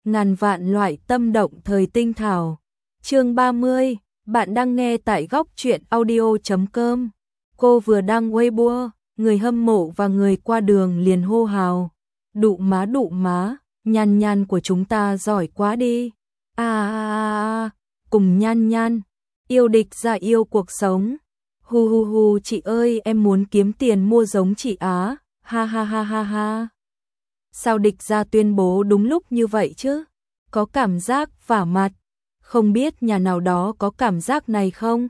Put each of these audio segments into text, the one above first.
ngàn vạn loại tâm động thời tinh thảo. Chương 30, bạn đang nghe tại góc truyện audio.com. Cô vừa đăng Weibo, người hâm mộ và người qua đường liền hô hào. Đụ má, Nhan Nhan của chúng ta giỏi quá đi. Cùng Nhan Nhan, yêu địch ra yêu cuộc sống. Hu, chị ơi, em muốn kiếm tiền mua giống chị Á. Ha. Sao địch ra tuyên bố đúng lúc như vậy chứ? Có cảm giác vả mặt. Không biết nhà nào đó có cảm giác này không?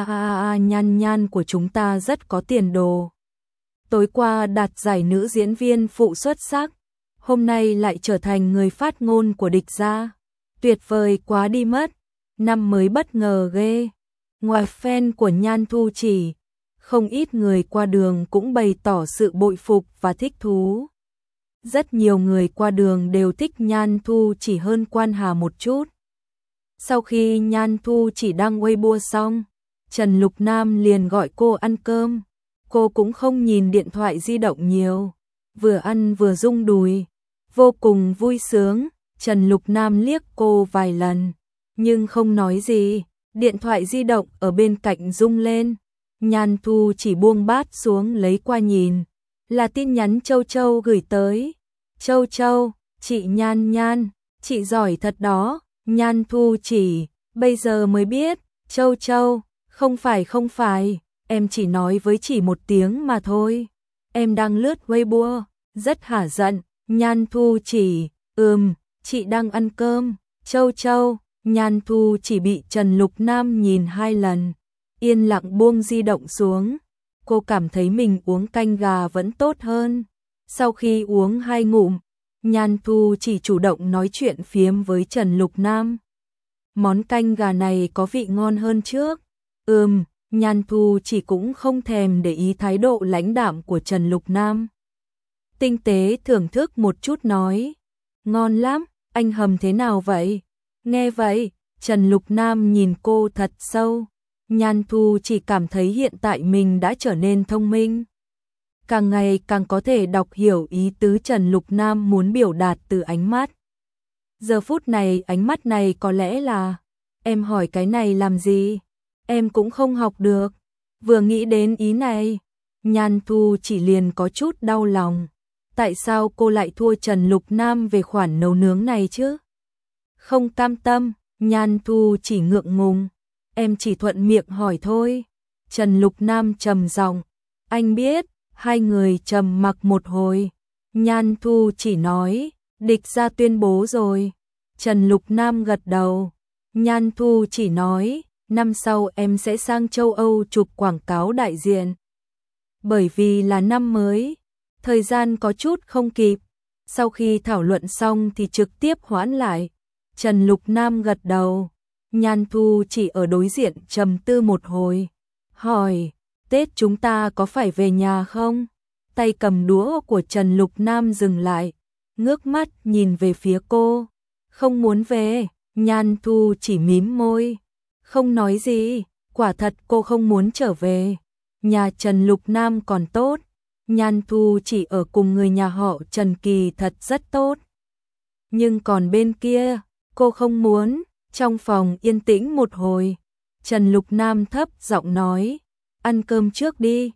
Nhan Nhan của chúng ta rất có tiền đồ. Tối qua đạt giải nữ diễn viên phụ xuất sắc, hôm nay lại trở thành người phát ngôn của địch gia. Tuyệt vời quá đi mất. Năm mới bất ngờ ghê. Ngoài fan của Nhan Thu Chỉ, không ít người qua đường cũng bày tỏ sự bội phục và thích thú. Rất nhiều người qua đường đều thích Nhan Thu Chỉ hơn Quan Hà một chút. Sau khi Nhan Thu Chỉ đăng Weibo xong, Trần Lục Nam liền gọi cô ăn cơm. Cô cũng không nhìn điện thoại di động nhiều, vừa ăn vừa rung đùi, vô cùng vui sướng. Trần Lục Nam liếc cô vài lần, nhưng không nói gì. Điện thoại di động ở bên cạnh rung lên, Nhan Thu Chỉ buông bát xuống lấy qua nhìn, là tin nhắn Châu Châu gửi tới. Châu, chị Nhan, chị giỏi thật đó. Nhan Thu Chỉ, bây giờ mới biết. Châu, không phải, em chỉ nói với chị một tiếng mà thôi. Em đang lướt Weibo, rất hả giận. Nhan Thu Chỉ, chị đang ăn cơm. Châu, Nhan Thu Chỉ bị Trần Lục Nam nhìn 2 lần, yên lặng buông di động xuống. Cô cảm thấy mình uống canh gà vẫn tốt hơn. Sau khi uống 2 ngụm, Nhan Thu Chỉ chủ động nói chuyện phiếm với Trần Lục Nam. Món canh gà này có vị ngon hơn trước. Nhan Thu Chỉ cũng không thèm để ý thái độ lãnh đạm của Trần Lục Nam. Tinh tế thưởng thức một chút nói, ngon lắm, anh hầm thế nào vậy? Nghe vậy, Trần Lục Nam nhìn cô thật sâu. Nhan Thu Chỉ cảm thấy hiện tại mình đã trở nên thông minh, càng ngày càng có thể đọc hiểu ý tứ Trần Lục Nam muốn biểu đạt từ ánh mắt. Giờ phút này ánh mắt này có lẽ là, em hỏi cái này làm gì? Em cũng không học được. Vừa nghĩ đến ý này, Nhan Thu Chỉ liền có chút đau lòng. Tại sao cô lại thua Trần Lục Nam về khoản nấu nướng này chứ? Không cam tâm, Nhan Thu Chỉ ngượng ngùng. Em chỉ thuận miệng hỏi thôi. Trần Lục Nam trầm giọng. Anh biết. Hai người trầm mặc một hồi. Nhan Thu Chỉ nói, địch ra tuyên bố rồi. Trần Lục Nam gật đầu. Nhan Thu Chỉ nói, năm sau em sẽ sang châu Âu chụp quảng cáo đại diện. Bởi vì là năm mới, thời gian có chút không kịp. Sau khi thảo luận xong thì trực tiếp hoãn lại. Trần Lục Nam gật đầu. Nhan Thu Chỉ ở đối diện trầm tư một hồi, hỏi, Tết chúng ta có phải về nhà không? Tay cầm đũa của Trần Lục Nam dừng lại, ngước mắt nhìn về phía cô. Không muốn về. Nhan Thu Chỉ mím môi, không nói gì. Quả thật cô không muốn trở về. Nhà Trần Lục Nam còn tốt, Nhan Thu Chỉ ở cùng người nhà họ Trần Kỳ thật rất tốt. Nhưng còn bên kia, cô không muốn. Trong phòng yên tĩnh một hồi, Trần Lục Nam thấp giọng nói, ăn cơm trước đi.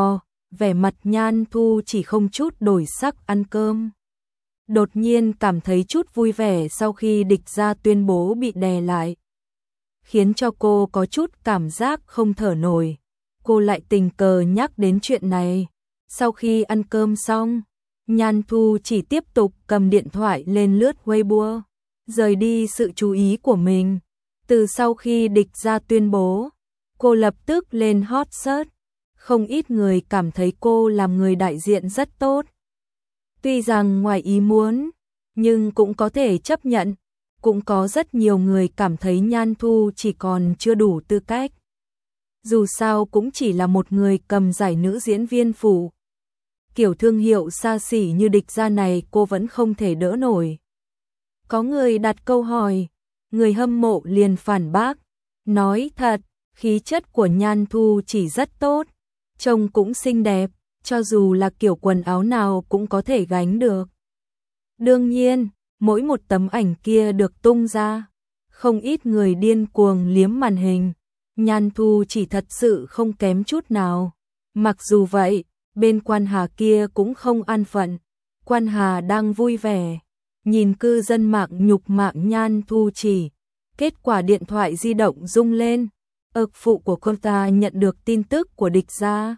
Vẻ mặt Nhan Thu Chỉ không chút đổi sắc ăn cơm. Đột nhiên cảm thấy chút vui vẻ sau khi địch ra tuyên bố bị đè lại, khiến cho cô có chút cảm giác không thở nổi. Cô lại tình cờ nhắc đến chuyện này. Sau khi ăn cơm xong, Nhan Thu Chỉ tiếp tục cầm điện thoại lên lướt Weibo, rời đi sự chú ý của mình. Từ sau khi địch ra tuyên bố, cô lập tức lên hot search. Không ít người cảm thấy cô làm người đại diện rất tốt. Tuy rằng ngoài ý muốn, nhưng cũng có thể chấp nhận. Cũng có rất nhiều người cảm thấy Nhan Thu Chỉ còn chưa đủ tư cách. Dù sao cũng chỉ là một người cầm giải nữ diễn viên phụ. Kiểu thương hiệu xa xỉ như địch ra này cô vẫn không thể đỡ nổi. Có người đặt câu hỏi, người hâm mộ liền phản bác, nói thật, khí chất của Nhan Thu Chỉ rất tốt, trông cũng xinh đẹp, cho dù là kiểu quần áo nào cũng có thể gánh được. Đương nhiên, Mỗi một tấm ảnh kia được tung ra, không ít người điên cuồng liếm màn hình. Nhan Thu chỉ thật sự không kém chút nào. Mặc dù vậy, bên Quan Hà kia cũng không an phận. Quan Hà đang vui vẻ, nhìn cư dân mạng nhục mạ Nhan Thu chỉ. Kết quả điện thoại di động rung lên. Phụ của cô ta nhận được tin tức của địch gia.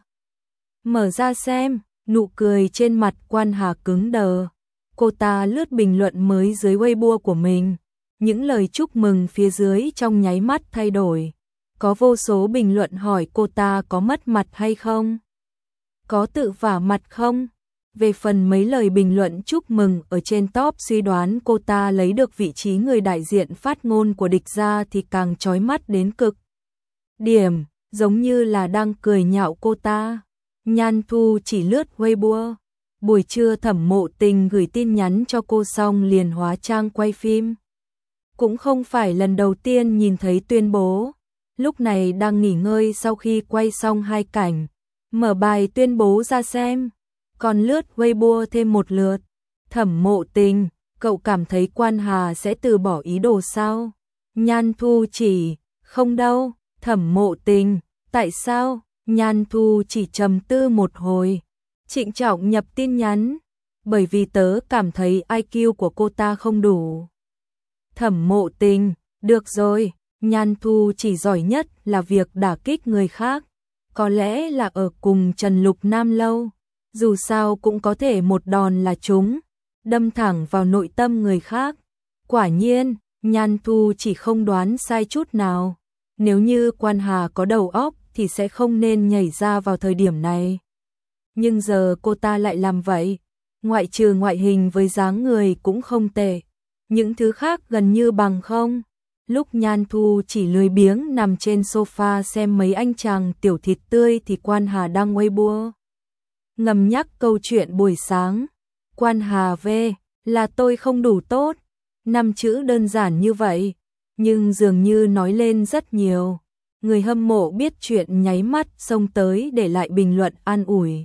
Mở ra xem, nụ cười trên mặt Quan Hà cứng đờ. Cô ta lướt bình luận mới dưới Weibo của mình. Những lời chúc mừng phía dưới trong nháy mắt thay đổi. Có vô số bình luận hỏi cô ta có mất mặt hay không? Có tự vả mặt không? Về phần mấy lời bình luận chúc mừng ở trên top suy đoán cô ta lấy được vị trí người đại diện phát ngôn của địch gia thì càng chói mắt đến cực điểm, giống như là đang cười nhạo cô ta. Nhan Thu chỉ lướt Weibo. Buổi trưa Thẩm Mộ Tình gửi tin nhắn cho cô xong liền hóa trang quay phim. Cũng không phải lần đầu tiên nhìn thấy tuyên bố. Lúc này đang nghỉ ngơi sau khi quay xong 2 cảnh. Mở bài tuyên bố ra xem. Còn lướt Weibo thêm một lượt. Thẩm Mộ Tình, cậu cảm thấy Quan Hà sẽ từ bỏ ý đồ sao? Nhan Thu chỉ, không đâu. Thẩm Mộ Tình, tại sao? Nhan Thu chỉ trầm tư một hồi. Trịnh trọng nhập tin nhắn. Bởi vì tớ cảm thấy IQ của cô ta không đủ. Thẩm Mộ Tình, được rồi. Nhan Thu chỉ giỏi nhất là việc đả kích người khác. Có lẽ là ở cùng Trần Lục Nam lâu. Dù sao cũng có thể một đòn là trúng. Đâm thẳng vào nội tâm người khác. Quả nhiên, Nhan Thu chỉ không đoán sai chút nào. Nếu như Quan Hà có đầu óc thì sẽ không nên nhảy ra vào thời điểm này. Nhưng giờ cô ta lại làm vậy. Ngoại trừ ngoại hình với dáng người cũng không tệ. Những thứ khác gần như bằng không. Lúc Nhan Thu chỉ lười biếng nằm trên sofa xem mấy anh chàng tiểu thịt tươi thì Quan Hà đang Weibo ngầm nhắc câu chuyện buổi sáng. Quan Hà về, là tôi không đủ tốt. 5 chữ đơn giản như vậy, nhưng dường như nói lên rất nhiều. Người hâm mộ biết chuyện nháy mắt xông tới để lại bình luận an ủi.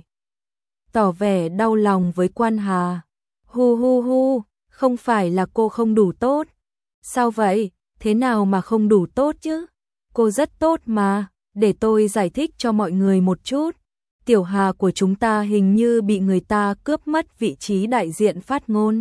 Tỏ vẻ đau lòng với Quan Hà. Hu hu hu, không phải là cô không đủ tốt. Sao vậy? Thế nào mà không đủ tốt chứ? Cô rất tốt mà, để tôi giải thích cho mọi người một chút. Tiểu Hà của chúng ta hình như bị người ta cướp mất vị trí đại diện phát ngôn.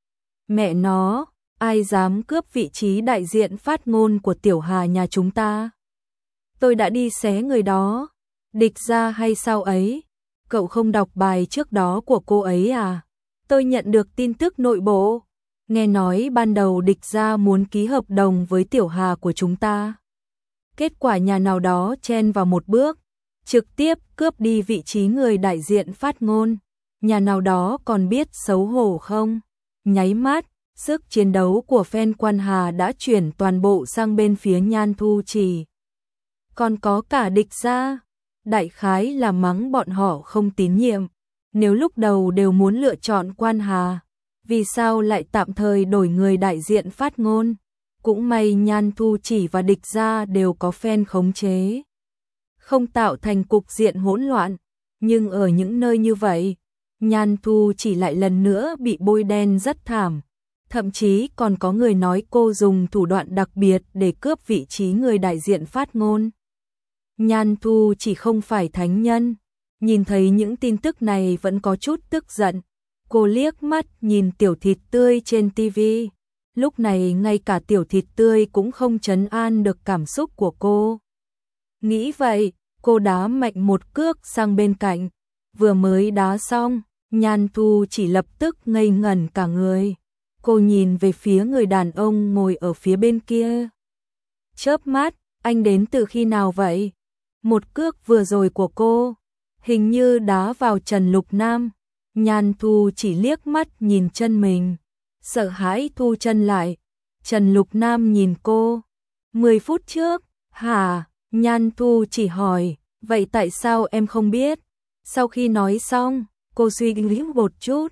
Mẹ nó, ai dám cướp vị trí đại diện phát ngôn của Tiểu Hà nhà chúng ta? Tôi đã đi xé người đó. Địch gia hay sao ấy? Cậu không đọc bài trước đó của cô ấy à? Tôi nhận được tin tức nội bộ. Nghe nói ban đầu địch gia muốn ký hợp đồng với Tiểu Hà của chúng ta. Kết quả nhà nào đó chen vào một bước, trực tiếp cướp đi vị trí người đại diện phát ngôn. Nhà nào đó còn biết xấu hổ không? Nháy mắt, sức chiến đấu của fan Quan Hà đã chuyển toàn bộ sang bên phía Nhan Thu Chỉ. Còn có cả địch gia. Đại khái là mắng bọn họ không tín nhiệm. Nếu lúc đầu đều muốn lựa chọn Quan Hà, vì sao lại tạm thời đổi người đại diện phát ngôn? Cũng may Nhan Thu Chỉ và địch gia đều có fan khống chế, không tạo thành cục diện hỗn loạn. Nhưng ở những nơi như vậy, Nhan Thu Chỉ lại lần nữa bị bôi đen rất thảm. Thậm chí còn có người nói cô dùng thủ đoạn đặc biệt để cướp vị trí người đại diện phát ngôn. Nhan Thu Chỉ không phải thánh nhân. Nhìn thấy những tin tức này vẫn có chút tức giận. Cô liếc mắt nhìn tiểu thịt tươi trên TV. Lúc này ngay cả tiểu thịt tươi cũng không trấn an được cảm xúc của cô. Nghĩ vậy, cô đá mạnh một cước sang bên cạnh. Vừa mới đá xong, Nhan Thu Chỉ lập tức ngây ngẩn cả người. Cô nhìn về phía người đàn ông ngồi ở phía bên kia. Chớp mắt, anh đến từ khi nào vậy? Một cước vừa rồi của cô, hình như đá vào Trần Lục Nam. Nhan Thu Chỉ liếc mắt nhìn chân mình, sợ hãi thu chân lại. Trần Lục Nam nhìn cô. 10 phút trước, hả? Nhan Thu Chỉ hỏi, vậy tại sao em không biết? Sau khi nói xong, cô suy nghĩ một chút.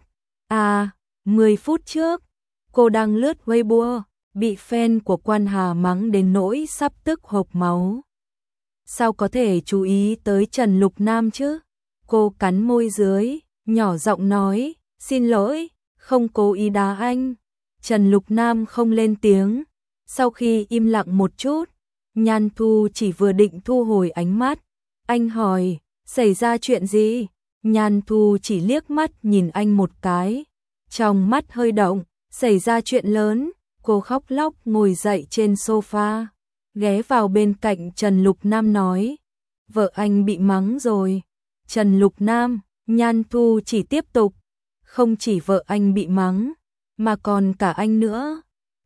10 phút trước, cô đang lướt Weibo, bị fan của Quan Hà mắng đến nỗi sắp tức hộc máu. Sao có thể chú ý tới Trần Lục Nam chứ? Cô cắn môi dưới, nhỏ giọng nói, xin lỗi, không cố ý đá anh. Trần Lục Nam không lên tiếng. Sau khi im lặng một chút, Nhan Thu chỉ vừa định thu hồi ánh mắt. Anh hỏi, xảy ra chuyện gì? Nhan Thu chỉ liếc mắt nhìn anh một cái. Trong mắt hơi động, xảy ra chuyện lớn. Cô khóc lóc ngồi dậy trên sofa, ghé vào bên cạnh Trần Lục Nam nói. Vợ anh bị mắng rồi. Trần Lục Nam, Nhan Thu chỉ tiếp tục. Không chỉ vợ anh bị mắng, mà còn cả anh nữa.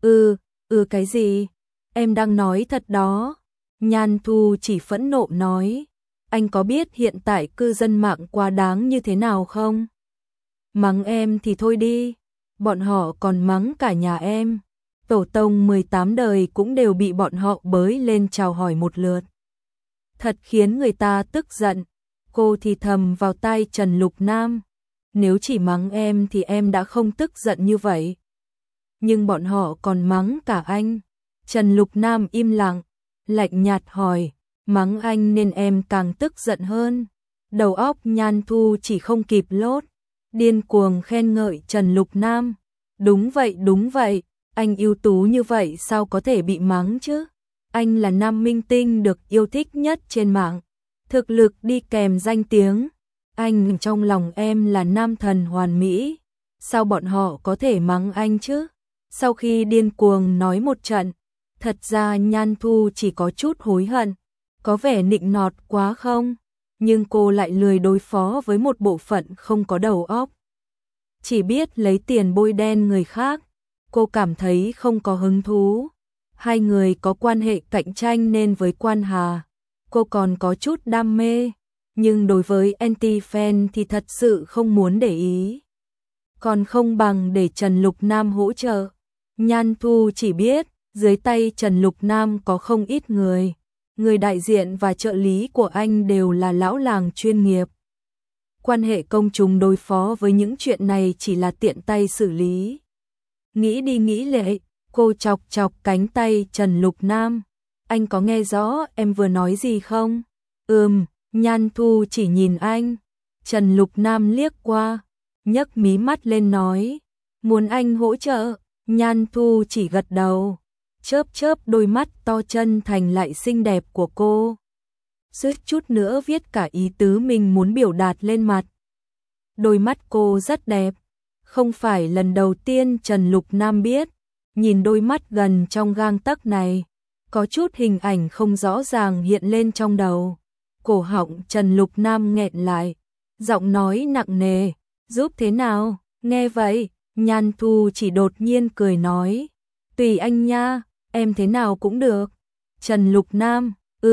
Cái gì? Em đang nói thật đó. Nhan Thu chỉ phẫn nộ nói. Anh có biết hiện tại cư dân mạng quá đáng như thế nào không? Mắng em thì thôi đi, bọn họ còn mắng cả nhà em. Tổ tông 18 đời cũng đều bị bọn họ bới lên chào hỏi một lượt. Thật khiến người ta tức giận. Cô thì thầm vào tai Trần Lục Nam. Nếu chỉ mắng em thì em đã không tức giận như vậy. Nhưng bọn họ còn mắng cả anh. Trần Lục Nam im lặng, lạnh nhạt hỏi. Mắng anh nên em càng tức giận hơn. Đầu óc Nhan Thu chỉ không kịp lốt, điên cuồng khen ngợi Trần Lục Nam. Đúng vậy, anh ưu tú như vậy sao có thể bị mắng chứ? Anh là nam minh tinh được yêu thích nhất trên mạng, thực lực đi kèm danh tiếng. Anh trong lòng em là nam thần hoàn mỹ, sao bọn họ có thể mắng anh chứ? Sau khi điên cuồng nói một trận, thật ra Nhan Thu chỉ có chút hối hận, có vẻ nịnh nọt quá không? Nhưng cô lại lười đối phó với một bộ phận không có đầu óc, chỉ biết lấy tiền bôi đen người khác. Cô cảm thấy không có hứng thú. Hai người có quan hệ cạnh tranh nên với Quan Hà, cô còn có chút đam mê, nhưng đối với anti-fan thì thật sự không muốn để ý. Còn không bằng để Trần Lục Nam hỗ trợ. Nhan Thu chỉ biết, dưới tay Trần Lục Nam có không ít người. Người đại diện và trợ lý của anh đều là lão làng chuyên nghiệp. Quan hệ công chúng đối phó với những chuyện này chỉ là tiện tay xử lý. Nghĩ đi nghĩ lại, cô chọc chọc cánh tay Trần Lục Nam. Anh có nghe rõ em vừa nói gì không? Nhan Thu chỉ nhìn anh. Trần Lục Nam liếc qua, nhấc mí mắt lên nói. Muốn anh hỗ trợ? Nhan Thu chỉ gật đầu, chớp chớp đôi mắt to chân thành lại xinh đẹp của cô. Suýt chút nữa viết cả ý tứ mình muốn biểu đạt lên mặt. Đôi mắt cô rất đẹp. Không phải lần đầu tiên Trần Lục Nam biết, nhìn đôi mắt gần trong gang tấc này, có chút hình ảnh không rõ ràng hiện lên trong đầu. Cổ họng Trần Lục Nam nghẹn lại, giọng nói nặng nề, giúp thế nào? Nghe vậy, Nhan Thu chỉ đột nhiên cười nói, tùy anh nha, em thế nào cũng được. Trần Lục Nam,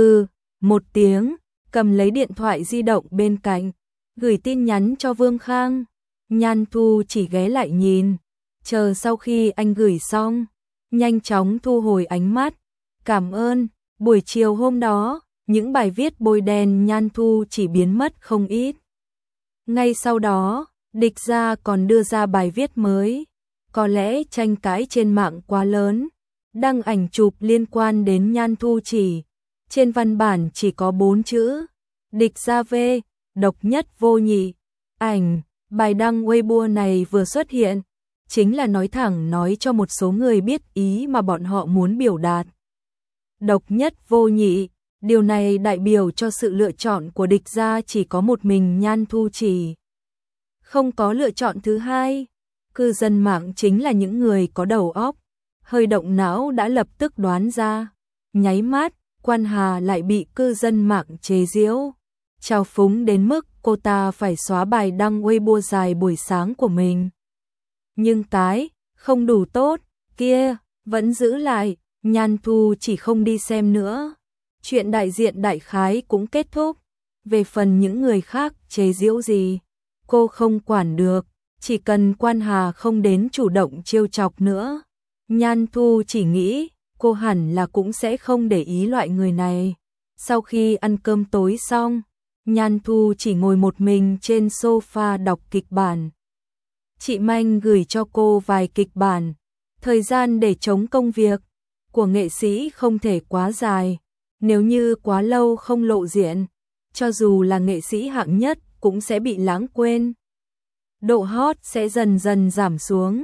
một tiếng, cầm lấy điện thoại di động bên cạnh, gửi tin nhắn cho Vương Khang. Nhan Thu chỉ ghé lại nhìn, chờ sau khi anh gửi xong, nhanh chóng thu hồi ánh mắt. Cảm ơn. Buổi chiều hôm đó, những bài viết bôi đen Nhan Thu chỉ biến mất không ít. Ngay sau đó, Địch Gia còn đưa ra bài viết mới. Có lẽ tranh cãi trên mạng quá lớn, đăng ảnh chụp liên quan đến Nhan Thu chỉ. Trên văn bản chỉ có 4 chữ. Địch Gia V, độc nhất vô nhị. Ảnh, bài đăng Weibo này vừa xuất hiện, chính là nói thẳng nói cho một số người biết ý mà bọn họ muốn biểu đạt. Độc nhất vô nhị, điều này đại biểu cho sự lựa chọn của Địch Gia chỉ có một mình Nhan Thu chỉ. Không có lựa chọn thứ hai. Cư dân mạng chính là những người có đầu óc, hơi động não đã lập tức đoán ra. Nháy mắt, Quan Hà lại bị cư dân mạng chế giễu, trào phúng đến mức cô ta phải xóa bài đăng Weibo dài buổi sáng của mình. Nhưng cái không đủ tốt kia vẫn giữ lại. Nhan Thu chỉ không đi xem nữa. Chuyện đại diện đại khái cũng kết thúc. Về phần những người khác chế giễu gì, cô không quản được. Chỉ cần Quan Hà không đến chủ động trêu chọc nữa, Nhan Thu chỉ nghĩ cô hẳn là cũng sẽ không để ý loại người này. Sau khi ăn cơm tối xong, Nhan Thu chỉ ngồi một mình trên sofa đọc kịch bản. Chị Manh gửi cho cô vài kịch bản. Thời gian để chống công việc của nghệ sĩ không thể quá dài. Nếu như quá lâu không lộ diện, cho dù là nghệ sĩ hạng nhất cũng sẽ bị lãng quên. Độ hot sẽ dần dần giảm xuống.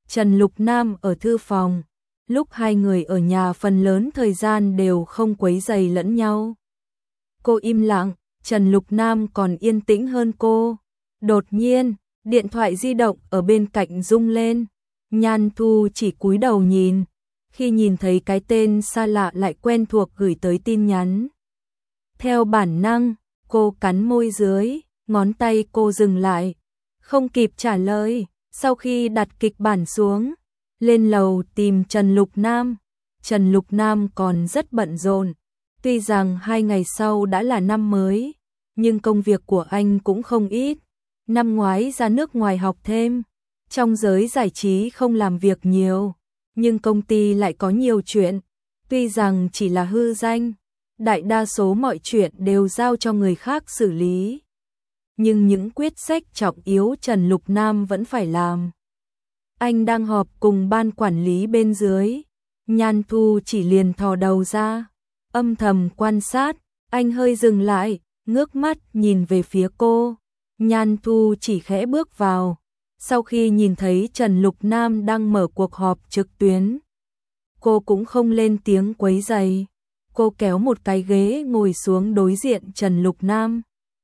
Trần Lục Nam ở thư phòng. Lúc hai người ở nhà phần lớn thời gian đều không quấy rầy lẫn nhau. Cô im lặng, Trần Lục Nam còn yên tĩnh hơn cô. Đột nhiên, điện thoại di động ở bên cạnh rung lên. Nhan Thu chỉ cúi đầu nhìn. Khi nhìn thấy cái tên xa lạ lại quen thuộc gửi tới tin nhắn. Theo bản năng, cô cắn môi dưới, ngón tay cô dừng lại. Không kịp trả lời, sau khi đặt kịch bản xuống, lên lầu tìm Trần Lục Nam. Trần Lục Nam còn rất bận rộn. Tuy rằng 2 ngày sau đã là năm mới, nhưng công việc của anh cũng không ít. Năm ngoái ra nước ngoài học thêm, trong giới giải trí không làm việc nhiều, nhưng công ty lại có nhiều chuyện. Tuy rằng chỉ là hư danh, đại đa số mọi chuyện đều giao cho người khác xử lý. Nhưng những quyết sách trọng yếu Trần Lục Nam vẫn phải làm. Anh đang họp cùng ban quản lý bên dưới. Nhan Thu chỉ liền thò đầu ra, âm thầm quan sát. Anh hơi dừng lại, ngước mắt nhìn về phía cô. Nhan Thu chỉ khẽ bước vào. Sau khi nhìn thấy Trần Lục Nam đang mở cuộc họp trực tuyến, cô cũng không lên tiếng quấy rầy. Cô kéo một cái ghế ngồi xuống đối diện Trần Lục Nam,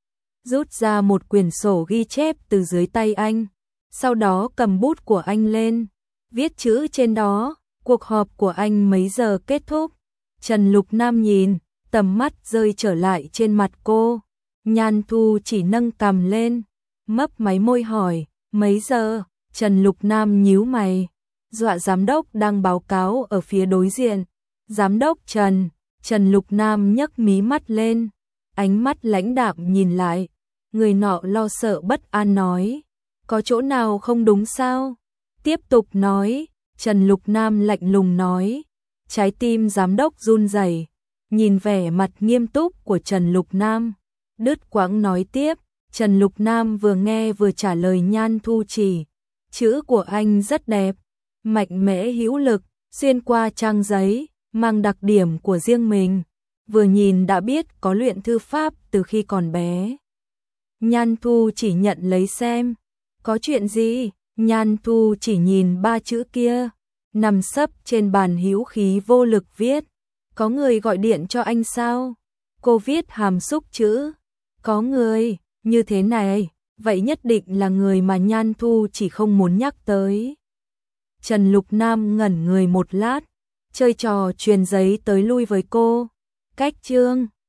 rút ra một quyển sổ ghi chép từ dưới tay anh, sau đó cầm bút của anh lên, viết chữ trên đó. Cuộc họp của anh mấy giờ kết thúc? Trần Lục Nam nhìn, tầm mắt rơi trở lại trên mặt cô. Nhan Thu chỉ nâng cằm lên, mấp máy môi hỏi, mấy giờ? Trần Lục Nam nhíu mày, dọa giám đốc đang báo cáo ở phía đối diện. Giám đốc Trần. Trần Lục Nam nhấc mí mắt lên, ánh mắt lãnh đạm nhìn lại. Người nọ lo sợ bất an nói, có chỗ nào không đúng sao? Tiếp tục nói. Trần Lục Nam lạnh lùng nói. Trái tim giám đốc run rẩy, nhìn vẻ mặt nghiêm túc của Trần Lục Nam, đứt quãng nói tiếp. Trần Lục Nam vừa nghe vừa trả lời Nhan Thu chỉ. Chữ của anh rất đẹp, mạnh mẽ hữu lực, xuyên qua trang giấy, mang đặc điểm của riêng mình. Vừa nhìn đã biết có luyện thư pháp từ khi còn bé. Nhan Thu chỉ nhận lấy xem. Có chuyện gì? Nhan Thu chỉ nhìn 3 chữ kia, nằm sấp trên bàn hữu khí vô lực viết. Có người gọi điện cho anh sao? Cô viết hàm xúc chữ. Có người, như thế này, vậy nhất định là người mà Nhan Thu chỉ không muốn nhắc tới. Trần Lục Nam ngẩn người một lát, chơi trò truyền giấy tới lui với cô. Cách chương